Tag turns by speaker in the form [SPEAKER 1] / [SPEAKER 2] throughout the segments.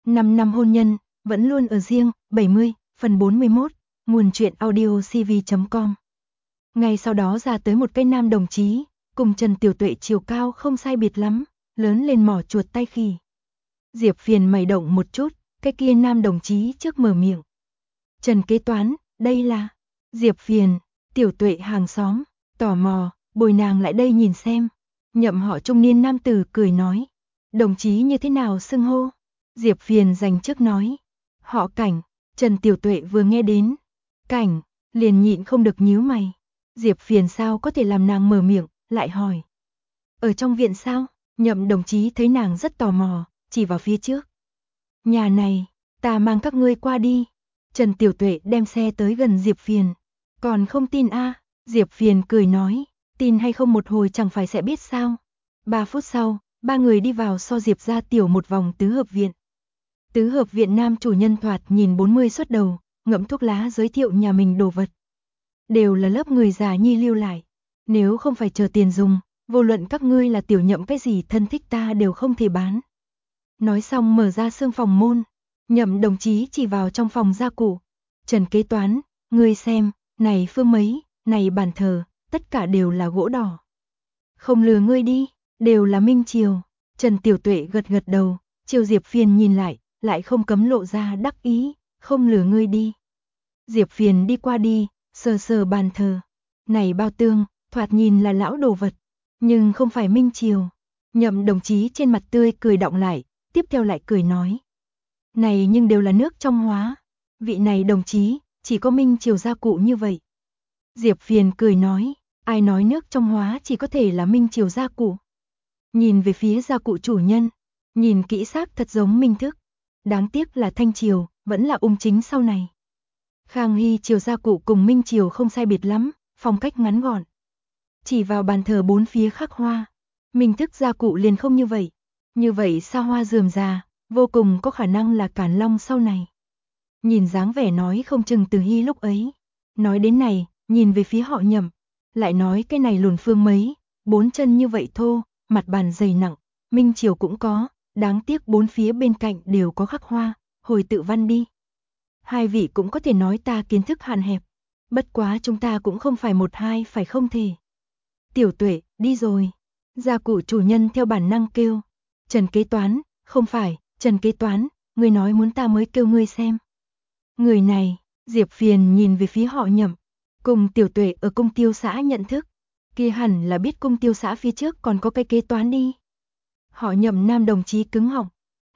[SPEAKER 1] 5 năm hôn nhân, vẫn luôn ở riêng, 70, phần 41, nguồn truyện audio cv.com. Ngay sau đó ra tới một cái nam đồng chí, cùng Trần Tiểu Tuệ chiều cao không sai biệt lắm, lớn lên mỏ chuột tay khỉ. Diệp Phiền mày động một chút, cái kia nam đồng chí trước mở miệng. Trần kế toán, đây là Diệp Phiền, Tiểu Tuệ hàng xóm, tò mò, bồi nàng lại đây nhìn xem. Nhậm họ trung niên nam tử cười nói, đồng chí như thế nào xưng hô? Diệp Phiền dành trước nói, họ Cảnh. Trần Tiểu Tuệ vừa nghe đến Cảnh, liền nhịn không được nhíu mày. Diệp Phiền sao có thể làm nàng mở miệng, lại hỏi. Ở trong viện sao? Nhậm đồng chí thấy nàng rất tò mò, chỉ vào phía trước. Nhà này, ta mang các ngươi qua đi. Trần Tiểu Tuệ đem xe tới gần Diệp Phiền. Còn không tin a? Diệp Phiền cười nói, tin hay không một hồi chẳng phải sẽ biết sao. 3 phút sau, ba người đi vào so Diệp ra tiểu một vòng tứ hợp viện. Tứ hợp viện nam chủ nhân thoạt nhìn 40 xuất đầu, ngậm thuốc lá giới thiệu nhà mình đồ vật. Đều là lớp người già nhi lưu lại. Nếu không phải chờ tiền dùng, vô luận các ngươi là tiểu Nhậm cái gì thân thích ta đều không thể bán. Nói xong mở ra xương phòng môn. Nhậm đồng chí chỉ vào trong phòng gia cụ. Trần kế toán, ngươi xem, này phương mấy, này bàn thờ, tất cả đều là gỗ đỏ. Không lừa ngươi đi, đều là minh triều. Trần Tiểu Tuệ gật gật đầu, chiều Diệp Phiền nhìn lại không cấm lộ ra đắc ý, không lừa ngươi đi. Diệp Phiền đi qua đi, sờ sờ bàn thờ. Này bao tương, thoạt nhìn là lão đồ vật, nhưng không phải minh triều. Nhậm đồng chí trên mặt tươi cười đọng lại, tiếp theo lại cười nói. Này nhưng đều là nước trong hóa. Vị này đồng chí, chỉ có minh triều gia cụ như vậy. Diệp Phiền cười nói, ai nói nước trong hóa chỉ có thể là minh triều gia cụ. Nhìn về phía gia cụ chủ nhân, nhìn kỹ xác thật giống minh thức. Đáng tiếc là thanh triều, vẫn là ung chính sau này. Khang Hy triều gia cụ cùng minh triều không sai biệt lắm, phong cách ngắn gọn. Chỉ vào bàn thờ bốn phía khắc hoa. Minh thức gia cụ liền không như vậy. Như vậy xa hoa rườm rà, vô cùng có khả năng là Càn Long sau này. Nhìn dáng vẻ nói không chừng Từ Hy lúc ấy. Nói đến này, nhìn về phía họ Nhậm, lại nói cái này lùn phương mấy, 4 chân như vậy thô, mặt bàn dày nặng, minh triều cũng có, đáng tiếc bốn phía bên cạnh đều có khắc hoa, hồi tự văn đi. Hai vị cũng có thể nói ta kiến thức hạn hẹp, bất quá chúng ta cũng không phải một hai phải không thể. Tiểu Tuệ, đi rồi. Gia cụ chủ nhân theo bản năng kêu. Trần kế toán, không phải, Trần kế toán, ngươi nói muốn ta mới kêu ngươi xem. Người này, Diệp Phiền nhìn về phía họ Nhậm, cùng Tiểu Tuệ ở cung tiêu xã nhận thức, kia hẳn là biết cung tiêu xã phía trước còn có cái kế toán đi. Họ Nhậm nam đồng chí cứng họng,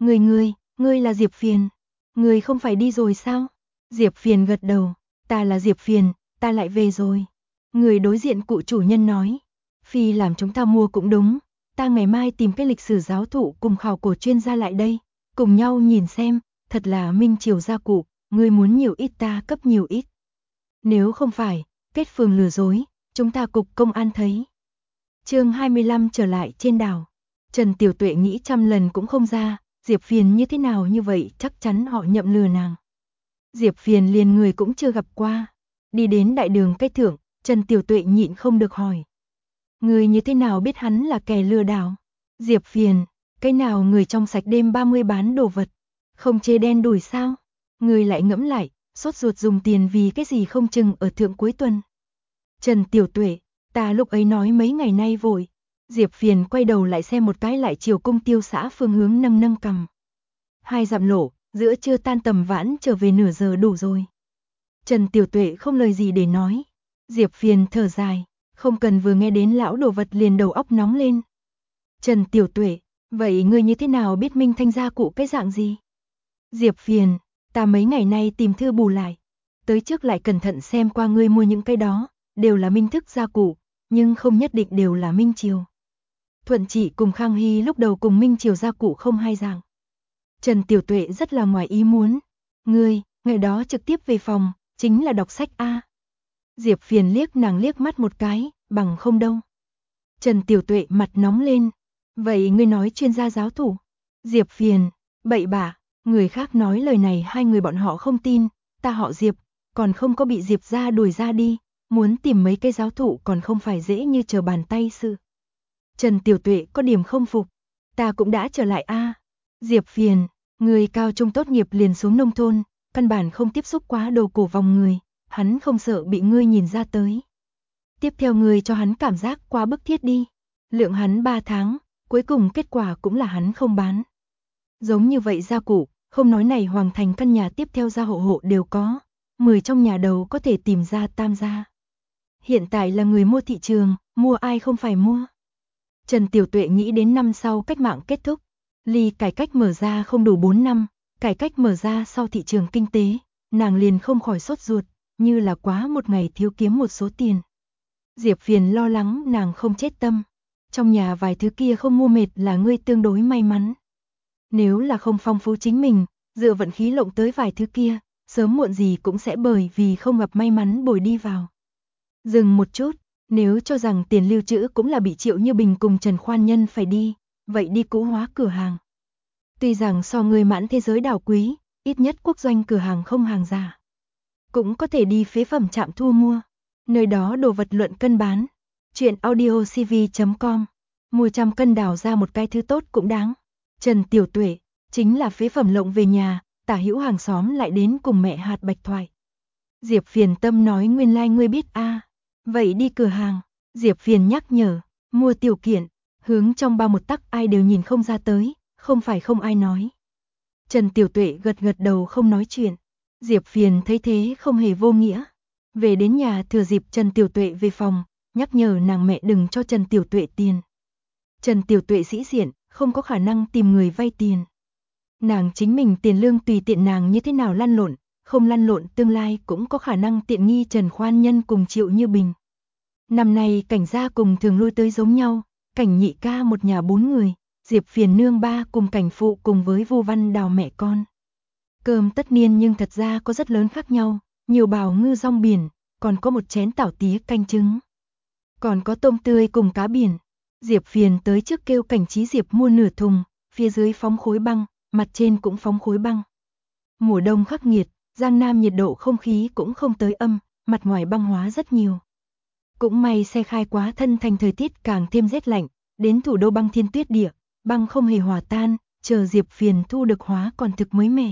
[SPEAKER 1] ngươi là Diệp Phiền, ngươi không phải đi rồi sao? Diệp Phiền gật đầu, ta là Diệp Phiền, ta lại về rồi. Người đối diện cụ chủ nhân nói, phi làm chúng ta mua cũng đúng, ta ngày mai tìm cái lịch sử giáo thụ cùng khảo cổ chuyên gia lại đây, cùng nhau nhìn xem, thật là minh triều gia cụ, ngươi muốn nhiều ít ta cấp nhiều ít. Nếu không phải, kết phường lừa dối, chúng ta cục công an thấy. Chương 25 trở lại trên đảo. Trần Tiểu Tuệ nghĩ trăm lần cũng không ra, Diệp Phiền như thế nào như vậy chắc chắn họ Nhậm lừa nàng. Diệp Phiền liền người cũng chưa gặp qua. Đi đến đại đường cái thượng, Trần Tiểu Tuệ nhịn không được hỏi. Người như thế nào biết hắn là kẻ lừa đảo? Diệp Phiền, cái nào người trong sạch đêm 30 bán đồ vật? Không chê đen đủi sao? Người lại ngẫm lại, sốt ruột dùng tiền vì cái gì không chừng ở thượng cuối tuần. Trần Tiểu Tuệ, ta lúc ấy nói mấy ngày nay vội. Diệp Phiền quay đầu lại xem một cái lại chiều cung tiêu xã phương hướng nâng cằm. 2 dặm lộ, giữa trưa tan tầm vãn trở về nửa giờ đủ rồi. Trần Tiểu Tuệ không lời gì để nói. Diệp Phiền thở dài, không cần vừa nghe đến lão đồ vật liền đầu óc nóng lên. Trần Tiểu Tuệ, vậy ngươi như thế nào biết Minh Thanh gia cụ cái dạng gì? Diệp Phiền, ta mấy ngày nay tìm thư bù lại. Tới trước lại cẩn thận xem qua ngươi mua những cái đó, đều là minh thức gia cụ, nhưng không nhất định đều là minh triều. Thuận Trị cùng Khang Hy lúc đầu cùng minh triều gia cụ không hai dạng. Trần Tiểu Tuệ rất là ngoài ý muốn. Ngươi, ngày đó trực tiếp về phòng, chính là đọc sách A. Diệp Phiền liếc nàng liếc mắt một cái, bằng không đâu. Trần Tiểu Tuệ mặt nóng lên. Vậy ngươi nói chuyên gia giáo thủ? Diệp Phiền, bậy bạ, người khác nói lời này hai người bọn họ không tin, ta họ Diệp, còn không có bị Diệp ra đuổi ra đi, muốn tìm mấy cái giáo thụ còn không phải dễ như trở bàn tay sự. Trần Tiểu Tuệ có điểm không phục, ta cũng đã trở lại a. Diệp Phiền, Người cao trung tốt nghiệp liền xuống nông thôn, căn bản không tiếp xúc quá đồ cổ vòng người, hắn không sợ bị ngươi nhìn ra tới. Tiếp theo ngươi cho hắn cảm giác quá bức thiết đi. Lượng hắn 3 tháng, cuối cùng kết quả cũng là hắn không bán. Giống như vậy gia cụ, không nói này hoàng thành căn nhà tiếp theo gia hộ hộ đều có, 10 trong nhà đầu có thể tìm ra tam gia. Hiện tại là người mua thị trường, mua ai không phải mua. Trần Tiểu Tuệ nghĩ đến năm sau cách mạng kết thúc, ly cải cách mở ra không đủ 4 năm, cải cách mở ra sau thị trường kinh tế, nàng liền không khỏi sốt ruột, như là quá một ngày thiếu kiếm một số tiền. Diệp Phiền lo lắng nàng không chết tâm, trong nhà vài thứ kia không mua mệt là ngươi tương đối may mắn. Nếu là không phong phú chính mình, dựa vận khí lộng tới vài thứ kia, sớm muộn gì cũng sẽ bởi vì không gặp may mắn bồi đi vào. Dừng một chút, nếu cho rằng tiền lưu trữ cũng là bị Triệu Như Bình cùng Trần Khoan Nhân phải đi, vậy đi cũ hóa cửa hàng. Tuy rằng so người mãn thế giới đảo quý, ít nhất quốc doanh cửa hàng không hàng giả. Cũng có thể đi phế phẩm trạm thu mua, nơi đó đồ vật luận cân bán. Chuyện audiocv.com, mua 100 cân đào ra một cái thứ tốt cũng đáng. Trần Tiểu Tuệ, chính là phế phẩm lộng về nhà, tả hữu hàng xóm lại đến cùng mẹ hạt bạch thoại. Diệp Phiền tâm nói nguyên lai ngươi biết a. Vậy đi cửa hàng, Diệp Phiền nhắc nhở, mua tiểu kiện, hướng trong bao một tắc ai đều nhìn không ra tới, không phải không ai nói. Trần Tiểu Tuệ gật gật đầu không nói chuyện. Diệp Phiền thấy thế không hề vô nghĩa. Về đến nhà thừa dịp Trần Tiểu Tuệ về phòng, nhắc nhở nàng mẹ đừng cho Trần Tiểu Tuệ tiền. Trần Tiểu Tuệ sĩ diện, không có khả năng tìm người vay tiền. Nàng chính mình tiền lương tùy tiện nàng như thế nào lăn lộn, không lăn lộn tương lai cũng có khả năng tiện nghi Trần Khoan Nhân cùng Triệu Như Bình. Năm nay cảnh gia cùng thường lui tới giống nhau, cảnh nhị ca một nhà 4 người, Diệp Phiền nương 3 cùng cảnh phụ cùng với Vu Văn Đào mẹ con. Cơm tất niên nhưng thật ra có rất lớn khác nhau, nhiều bào ngư rong biển, còn có một chén tảo tía canh trứng. Còn có tôm tươi cùng cá biển. Diệp Phiền tới trước kêu cảnh trí Diệp mua nửa thùng, phía dưới phóng khối băng, mặt trên cũng phóng khối băng. Mùa đông khắc nghiệt, Giang Nam nhiệt độ không khí cũng không tới âm, mặt ngoài băng hóa rất nhiều. Cũng may xe khai quá thân thành thời tiết càng thêm rét lạnh, đến thủ đô băng thiên tuyết địa, băng không hề hòa tan, chờ Diệp Phiền thu được hóa còn thực mới mẻ.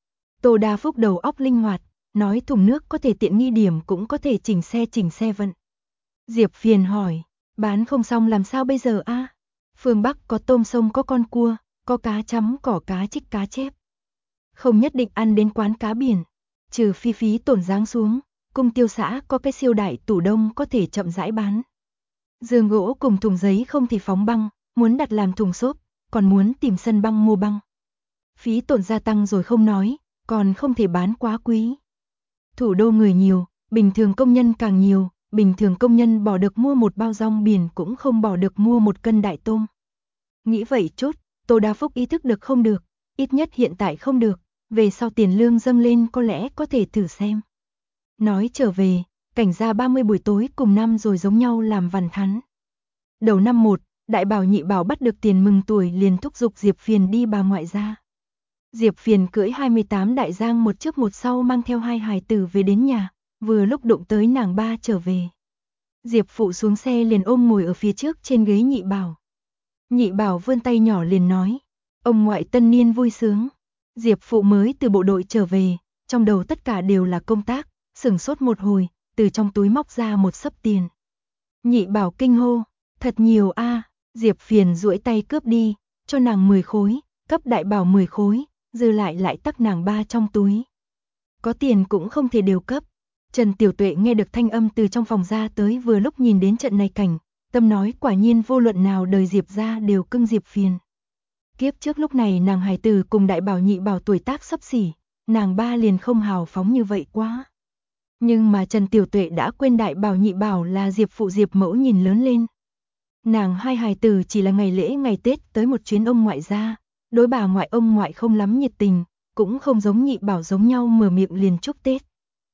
[SPEAKER 1] Tô Đa Phúc đầu óc linh hoạt, nói thùng nước có thể tiện nghi điểm cũng có thể chỉnh xe vận. Diệp Phiền hỏi, bán không xong làm sao bây giờ a? Phương Bắc có tôm sông có con cua, có cá chấm cỏ cá trích cá chép. Không nhất định ăn đến quán cá biển, trừ phi phí tổn giáng xuống, cung tiêu xã có cái siêu đại tủ đông có thể chậm rãi bán. Giường gỗ cùng thùng giấy không thì phóng băng, muốn đặt làm thùng xốp, còn muốn tìm sân băng mua băng. Phí tổn gia tăng rồi không nói, còn không thể bán quá quý. Thủ đô người nhiều, bình thường công nhân càng nhiều, bình thường công nhân bỏ được mua một bao rong biển cũng không bỏ được mua một cân đại tôm. Nghĩ vậy chút, Tô Đa Phúc ý thức được không được, ít nhất hiện tại không được, về sau tiền lương dâng lên có lẽ có thể thử xem. Nói trở về, cảnh gia 30 buổi tối cùng năm rồi giống nhau làm vằn thắn. Đầu năm 1, đại bảo nhị bảo bắt được tiền mừng tuổi liền thúc giục Diệp Phiền đi bà ngoại gia. Diệp Phiền cưỡi 28 đại giang một trước một sau mang theo 2 hài tử về đến nhà, vừa lúc đụng tới nàng ba trở về. Diệp phụ xuống xe liền ôm ngồi ở phía trước trên ghế nhị bảo. Nhị bảo vươn tay nhỏ liền nói, ông ngoại tân niên vui sướng. Diệp phụ mới từ bộ đội trở về, trong đầu tất cả đều là công tác, sửng sốt một hồi, từ trong túi móc ra một xấp tiền. Nhị bảo kinh hô, thật nhiều a. Diệp Phiền duỗi tay cướp đi, cho nàng 10 khối, cấp đại bảo 10 khối, dư lại tắc nàng ba trong túi. Có tiền cũng không thể đều cấp. Trần Tiểu Tuệ nghe được thanh âm từ trong phòng ra tới vừa lúc nhìn đến trận này cảnh, tâm nói quả nhiên vô luận nào đời Diệp ra đều cưng Diệp Phiền. Kiếp trước lúc này nàng hài tử cùng đại bảo nhị bảo tuổi tác xấp xỉ, nàng ba liền không hào phóng như vậy quá. Nhưng mà Trần Tiểu Tuệ đã quên đại bảo nhị bảo là Diệp phụ Diệp mẫu nhìn lớn lên. Nàng hai hài tử chỉ là ngày lễ ngày Tết tới một chuyến ông ngoại gia, đối bà ngoại ông ngoại không lắm nhiệt tình, cũng không giống nhị bảo giống nhau mở miệng liền chúc Tết.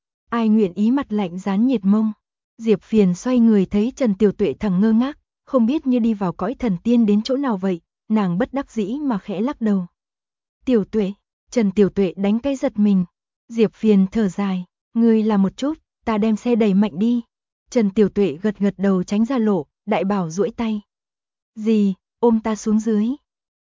[SPEAKER 1] Ai nguyện ý mặt lạnh dán nhiệt mông. Diệp Phiền xoay người thấy Trần Tiểu Tuệ thẳng ngơ ngác, không biết như đi vào cõi thần tiên đến chỗ nào vậy, nàng bất đắc dĩ mà khẽ lắc đầu. Tiểu Tuệ, Trần Tiểu Tuệ đánh cái giật mình. Diệp Phiền thở dài, ngươi làm một chút, ta đem xe đẩy mạnh đi. Trần Tiểu Tuệ gật gật đầu tránh ra lộ, đại bảo duỗi tay. Gì, ôm ta xuống dưới.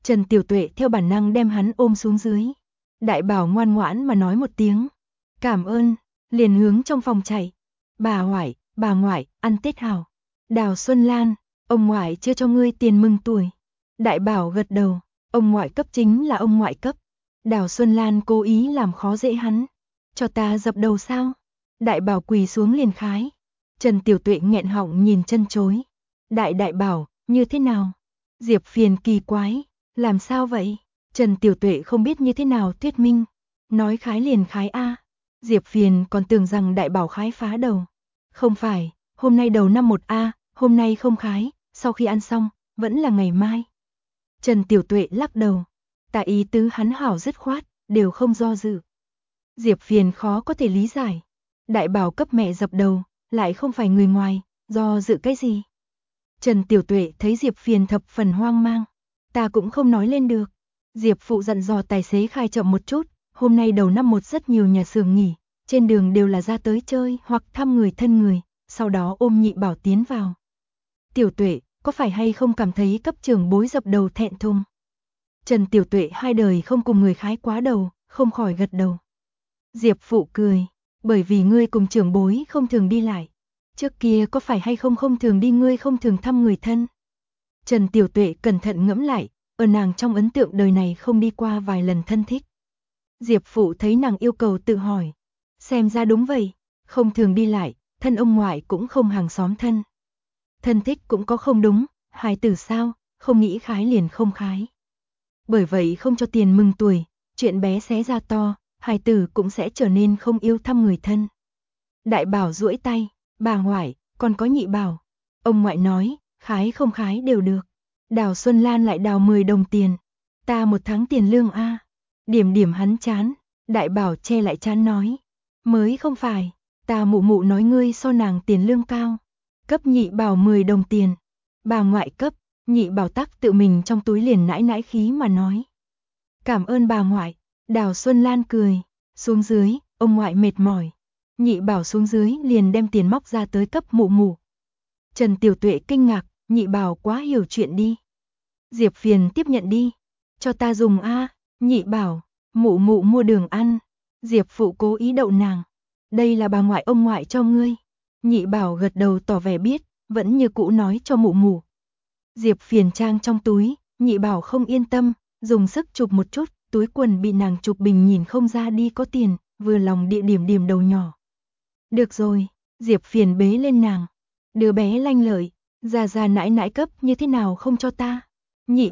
[SPEAKER 1] Trần Tiểu Tuệ theo bản năng đem hắn ôm xuống dưới. Đại Bảo ngoan ngoãn mà nói một tiếng. Cảm ơn, liền hướng trong phòng chạy. Bà ngoại, ăn Tết hảo. Đào Xuân Lan, ông ngoại chưa cho ngươi tiền mừng tuổi. Đại Bảo gật đầu, ông ngoại cấp chính là ông ngoại cấp. Đào Xuân Lan cố ý làm khó dễ hắn. Cho ta dập đầu sao? Đại Bảo quỳ xuống liền khái. Trần Tiểu Tuệ nghẹn họng nhìn chân chối. Đại Bảo, như thế nào? Diệp Phiền kỳ quái, làm sao vậy? Trần Tiểu Tuệ không biết như thế nào thuyết minh. Nói khái liền khái a. Diệp Phiền còn tưởng rằng Đại Bảo khái phá đầu. Không phải, hôm nay đầu năm 1A, hôm nay không khái, sau khi ăn xong, vẫn là ngày mai. Trần Tiểu Tuệ lắc đầu. Tại ý tứ hắn hảo dứt khoát, đều không do dự. Diệp Phiền khó có thể lý giải. Đại Bảo cấp mẹ dập đầu, lại không phải người ngoài, do dự cái gì? Trần Tiểu Tuệ thấy Diệp Phiền thập phần hoang mang. Ta cũng không nói lên được. Diệp phụ dặn dò tài xế khai chậm một chút, hôm nay đầu năm 1 rất nhiều nhà xưởng nghỉ, trên đường đều là ra tới chơi hoặc thăm người thân người, sau đó ôm Nhị Bảo tiến vào. Tiểu Tuệ, có phải hay không cảm thấy cấp trưởng bối dập đầu thẹn thùng? Trần Tiểu Tuệ hai đời không cùng người khái quá đầu, không khỏi gật đầu. Diệp phụ cười, bởi vì ngươi cùng trưởng bối không thường đi lại. Trước kia có phải hay không thường đi ngươi không thường thăm người thân? Trần Tiểu Tuệ cẩn thận ngẫm lại, ở nàng trong ấn tượng đời này không đi qua vài lần thân thích. Diệp phụ thấy nàng yêu cầu tự hỏi. Xem ra đúng vậy, không thường đi lại, thân ông ngoại cũng không hàng xóm thân. Thân thích cũng có không đúng, hài tử sao, không nghĩ khái liền không khái. Bởi vậy không cho tiền mừng tuổi, chuyện bé xé ra to, hài tử cũng sẽ trở nên không yêu thăm người thân. Đại Bảo duỗi tay, bà ngoại, còn có Nhị Bảo. Ông ngoại nói, khái không khái đều được. Đào Xuân Lan lại đào 10 đồng tiền. Ta 1 tháng tiền lương a. Điểm hắn chán, Đại Bảo che lại chán nói. Mới không phải, ta mụ nói ngươi so nàng tiền lương cao. Cấp Nhị Bảo 10 đồng tiền. Bà ngoại cấp, Nhị Bảo tắc tự mình trong túi liền nãi khí mà nói. Cảm ơn bà ngoại. Đào Xuân Lan cười. Xuống dưới, ông ngoại mệt mỏi. Nhị Bảo xuống dưới liền đem tiền móc ra tới cấp mụ. Trần Tiểu Tuệ kinh ngạc, Nhị Bảo quá hiểu chuyện đi. Diệp Phiền tiếp nhận đi. Cho ta dùng a. Nhị Bảo, mụ mua đường ăn. Diệp phụ cố ý đậu nàng. Đây là bà ngoại ông ngoại cho ngươi. Nhị Bảo gật đầu tỏ vẻ biết, vẫn như cũ nói cho mụ. Diệp Phiền trang trong túi, Nhị Bảo không yên tâm, dùng sức chụp một chút, túi quần bị nàng chụp bình nhìn không ra đi có tiền, vừa lòng địa điểm đầu nhỏ. Được rồi, Diệp Phiền bế lên nàng. Đứa bé lanh lợi, già nãi cấp như thế nào không cho ta. Nhị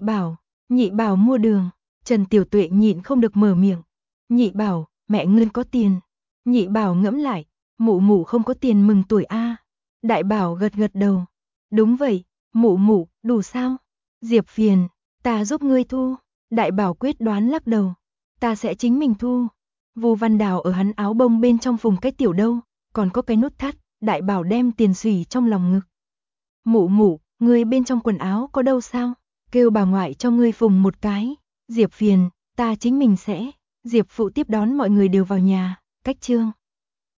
[SPEAKER 1] Bảo mua đường. Trần Tiểu Tuệ nhịn không được mở miệng. Nhị Bảo, mẹ ngươi có tiền. Nhị Bảo ngẫm lại, mụ không có tiền mừng tuổi a. Đại Bảo gật đầu. Đúng vậy, mụ, đủ sao? Diệp Phiền, ta giúp ngươi thu. Đại Bảo quyết đoán lắc đầu. Ta sẽ chính mình thu. Vu Văn Đào ở hắn áo bông bên trong vùng cái tiểu đâu, còn có cái nút thắt. Đại Bảo đem tiền xùy trong lòng ngực. Mụ, ngươi bên trong quần áo có đâu sao? Kêu bà ngoại cho ngươi phùng một cái. Diệp Phiền, ta chính mình sẽ. Diệp phụ tiếp đón mọi người đều vào nhà, cách trương.